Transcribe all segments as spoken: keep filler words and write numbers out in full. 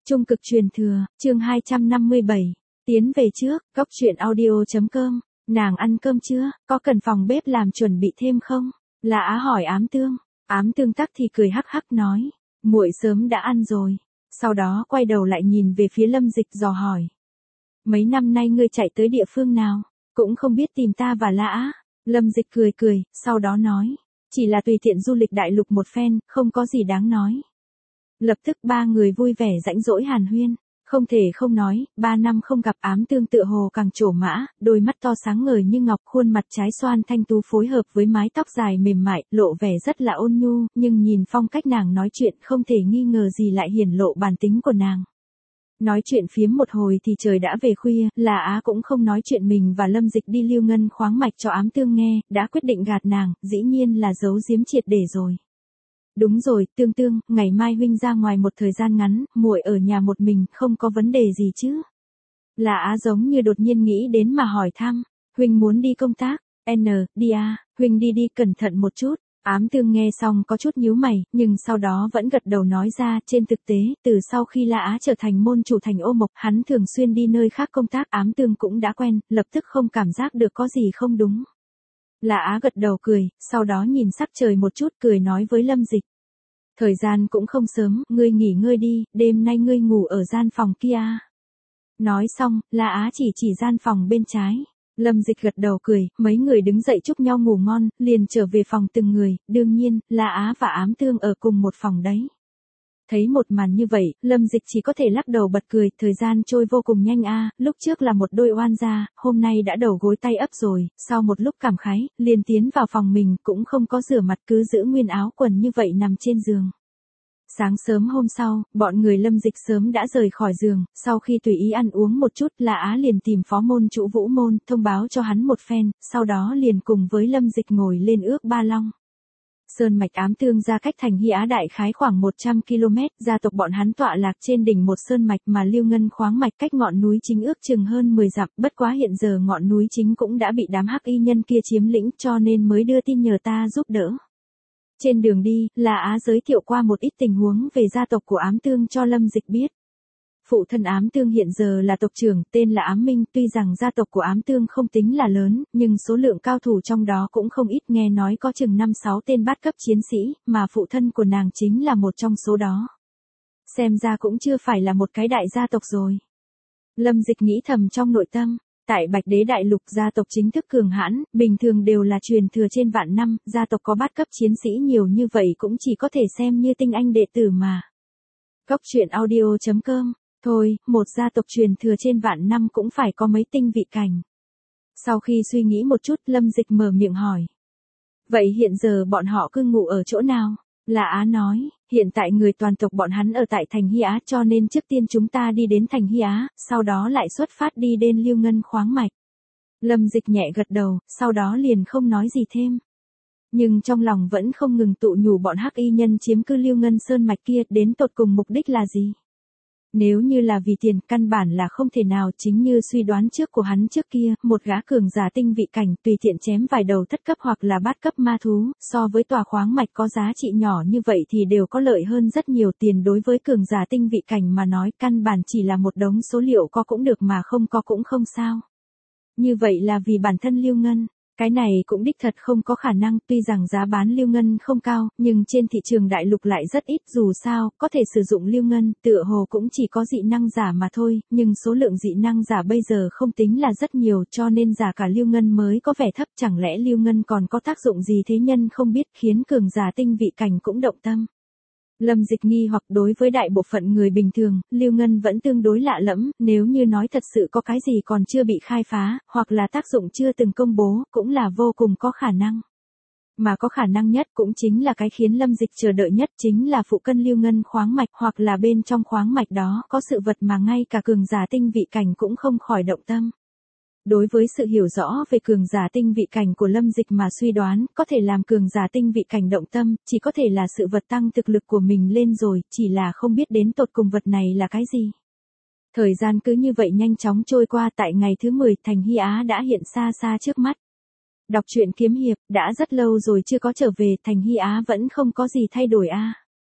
Trung cực truyền thừa, chương hai trăm năm mươi bảy. Tiến về trước, góc truyện audio chấm com. Nàng ăn cơm chưa, có cần phòng bếp làm chuẩn bị thêm không? Là Á hỏi Ám Tương. Ám Tương tắc thì cười hắc hắc nói, muội sớm đã ăn rồi. Sau đó quay đầu lại nhìn về phía Lâm Dịch dò hỏi. Mấy năm nay ngươi chạy tới địa phương nào, cũng không biết tìm ta và La Á. Lâm Dịch cười cười, sau đó nói, chỉ là tùy tiện du lịch đại lục một phen, không có gì đáng nói. Lập tức ba người vui vẻ rãnh rỗi hàn huyên, không thể không nói, ba năm không gặp Ám Tương tựa hồ càng trổ mã, đôi mắt to sáng ngời như ngọc, khuôn mặt trái xoan thanh tú phối hợp với mái tóc dài mềm mại, lộ vẻ rất là ôn nhu, nhưng nhìn phong cách nàng nói chuyện không thể nghi ngờ gì lại hiển lộ bản tính của nàng. Nói chuyện phiếm một hồi thì trời đã về khuya, là Á cũng không nói chuyện mình và Lâm Dịch đi lưu ngân khoáng mạch cho Ám Tương nghe, đã quyết định gạt nàng, dĩ nhiên là giấu giếm triệt để rồi. Đúng rồi, Tương Tương, ngày mai huynh ra ngoài một thời gian ngắn, muội ở nhà một mình, không có vấn đề gì chứ? Là Á giống như đột nhiên nghĩ đến mà hỏi thăm, huynh muốn đi công tác? N, đi à, huynh đi đi, cẩn thận một chút. Ám Tương nghe xong có chút nhíu mày, nhưng sau đó vẫn gật đầu nói ra, trên thực tế, từ sau khi La Á trở thành môn chủ thành Ô Mộc, hắn thường xuyên đi nơi khác công tác, Ám Tương cũng đã quen, lập tức không cảm giác được có gì không đúng. La Á gật đầu cười, sau đó nhìn sắc trời một chút cười nói với Lâm Dịch. Thời gian cũng không sớm, ngươi nghỉ ngơi đi, đêm nay ngươi ngủ ở gian phòng kia. Nói xong, La Á chỉ chỉ gian phòng bên trái. Lâm Dịch gật đầu cười, mấy người đứng dậy chúc nhau ngủ ngon, liền trở về phòng từng người, đương nhiên, La Á và Ám Tương ở cùng một phòng đấy. Thấy một màn như vậy, Lâm Dịch chỉ có thể lắc đầu bật cười, thời gian trôi vô cùng nhanh a, lúc trước là một đôi oan gia, hôm nay đã đầu gối tay ấp rồi, sau một lúc cảm khái, liền tiến vào phòng mình, cũng không có rửa mặt cứ giữ nguyên áo quần như vậy nằm trên giường. Sáng sớm hôm sau, bọn người Lâm Dịch sớm đã rời khỏi giường, sau khi tùy ý ăn uống một chút, La Á liền tìm phó môn chủ Vũ Môn, thông báo cho hắn một phen, sau đó liền cùng với Lâm Dịch ngồi lên ước Ba Long. Sơn mạch Ám Tương ra cách thành Hy Á đại khái khoảng một trăm ki lô mét, gia tộc bọn hắn tọa lạc trên đỉnh một sơn mạch mà lưu ngân khoáng mạch cách ngọn núi chính ước chừng hơn mười dặm, bất quá hiện giờ ngọn núi chính cũng đã bị đám hắc y nhân kia chiếm lĩnh cho nên mới đưa tin nhờ ta giúp đỡ. Trên đường đi, La Á giới thiệu qua một ít tình huống về gia tộc của Ám Tương cho Lâm Dịch biết. Phụ thân Ám Tương hiện giờ là tộc trưởng, tên là Ám Minh, tuy rằng gia tộc của Ám Tương không tính là lớn, nhưng số lượng cao thủ trong đó cũng không ít, nghe nói có chừng năm sáu tên bát cấp chiến sĩ, mà phụ thân của nàng chính là một trong số đó. Xem ra cũng chưa phải là một cái đại gia tộc rồi. Lâm Dịch nghĩ thầm trong nội tâm. Tại Bạch Đế Đại Lục gia tộc chính thức cường hãn, bình thường đều là truyền thừa trên vạn năm, gia tộc có bát cấp chiến sĩ nhiều như vậy cũng chỉ có thể xem như tinh anh đệ tử mà. Góc truyện audio chấm com. Thôi, một gia tộc truyền thừa trên vạn năm cũng phải có mấy tinh vị cảnh. Sau khi suy nghĩ một chút, Lâm Dịch mở miệng hỏi. Vậy hiện giờ bọn họ cư ngụ ở chỗ nào? La Á nói, hiện tại người toàn tộc bọn hắn ở tại thành Hy Á cho nên trước tiên chúng ta đi đến thành Hy Á, sau đó lại xuất phát đi đến lưu ngân khoáng mạch. Lâm Dịch nhẹ gật đầu, sau đó liền không nói gì thêm. Nhưng trong lòng vẫn không ngừng tụ nhủ bọn hắc y nhân chiếm cư lưu ngân sơn mạch kia đến tột cùng mục đích là gì. Nếu như là vì tiền, căn bản là không thể nào, chính như suy đoán trước của hắn trước kia, một gã cường giả tinh vị cảnh tùy tiện chém vài đầu thất cấp hoặc là bát cấp ma thú, so với tòa khoáng mạch có giá trị nhỏ như vậy thì đều có lợi hơn rất nhiều. Tiền đối với cường giả tinh vị cảnh mà nói, căn bản chỉ là một đống số liệu, có cũng được mà không có cũng không sao. Như vậy là vì bản thân lưu ngân. Cái này cũng đích thật không có khả năng, tuy rằng giá bán lưu ngân không cao, nhưng trên thị trường đại lục lại rất ít, dù sao, có thể sử dụng lưu ngân, tựa hồ cũng chỉ có dị năng giả mà thôi, nhưng số lượng dị năng giả bây giờ không tính là rất nhiều, cho nên giá cả lưu ngân mới có vẻ thấp, chẳng lẽ lưu ngân còn có tác dụng gì thế nhân không biết, khiến cường giả tinh vị cảnh cũng động tâm. Lâm Dịch nghi hoặc đối với đại bộ phận người bình thường, lưu ngân vẫn tương đối lạ lẫm, nếu như nói thật sự có cái gì còn chưa bị khai phá, hoặc là tác dụng chưa từng công bố, cũng là vô cùng có khả năng. Mà có khả năng nhất cũng chính là cái khiến Lâm Dịch chờ đợi nhất chính là phụ cân lưu ngân khoáng mạch, hoặc là bên trong khoáng mạch đó có sự vật mà ngay cả cường giả tinh vị cảnh cũng không khỏi động tâm. Đối với sự hiểu rõ về cường giả tinh vị cảnh của Lâm Dịch mà suy đoán, có thể làm cường giả tinh vị cảnh động tâm, chỉ có thể là sự vật tăng thực lực của mình lên rồi, chỉ là không biết đến tột cùng vật này là cái gì. Thời gian cứ như vậy nhanh chóng trôi qua, tại ngày thứ mười, thành Hy Á đã hiện xa xa trước mắt. Đọc truyện kiếm hiệp, đã rất lâu rồi chưa có trở về, thành Hy Á vẫn không có gì thay đổi a.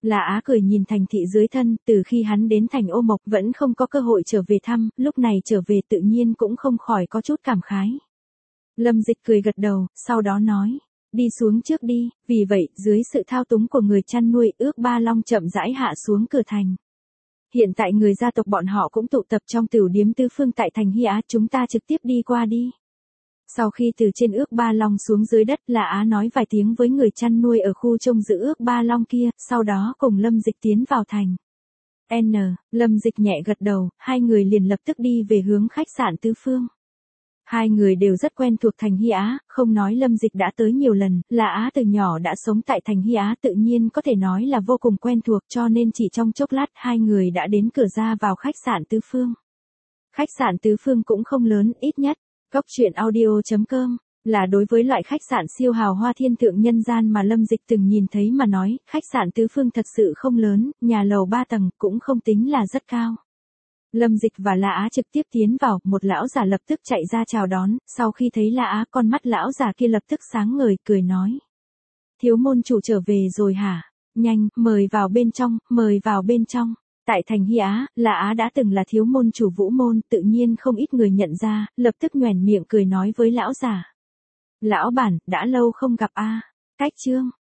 Là Á cười nhìn thành thị dưới thân, từ khi hắn đến thành Ô Mộc vẫn không có cơ hội trở về thăm, lúc này trở về tự nhiên cũng không khỏi có chút cảm khái. Lâm Dịch cười gật đầu, sau đó nói, đi xuống trước đi, vì vậy, dưới sự thao túng của người chăn nuôi, ước ba long chậm rãi hạ xuống cửa thành. Hiện tại người gia tộc bọn họ cũng tụ tập trong tửu điếm Tứ Phương tại thành Hy Á, chúng ta trực tiếp đi qua đi. Sau khi từ trên ước ba long xuống dưới đất, là Á nói vài tiếng với người chăn nuôi ở khu trông giữ ước ba long kia, sau đó cùng Lâm Dịch tiến vào thành. N, Lâm Dịch nhẹ gật đầu, hai người liền lập tức đi về hướng khách sạn Tứ Phương. Hai người đều rất quen thuộc thành Hy Á, không nói Lâm Dịch đã tới nhiều lần, là Á từ nhỏ đã sống tại thành Hy Á tự nhiên có thể nói là vô cùng quen thuộc, cho nên chỉ trong chốc lát hai người đã đến cửa ra vào khách sạn Tứ Phương. Khách sạn Tứ Phương cũng không lớn, ít nhất, Cốc truyện audio chấm com, là đối với loại khách sạn siêu hào hoa thiên thượng nhân gian mà Lâm Dịch từng nhìn thấy mà nói, khách sạn Tứ Phương thật sự không lớn, nhà lầu ba tầng cũng không tính là rất cao. Lâm Dịch và La Á trực tiếp tiến vào, một lão già lập tức chạy ra chào đón, sau khi thấy La Á con mắt lão già kia lập tức sáng ngời, cười nói. Thiếu môn chủ trở về rồi hả? Nhanh, mời vào bên trong, mời vào bên trong. Tại thành Hy Á, La Á đã từng là thiếu môn chủ Vũ Môn, tự nhiên không ít người nhận ra, lập tức nhoẻn miệng cười nói với lão già. Lão bản, đã lâu không gặp a. Cách chương,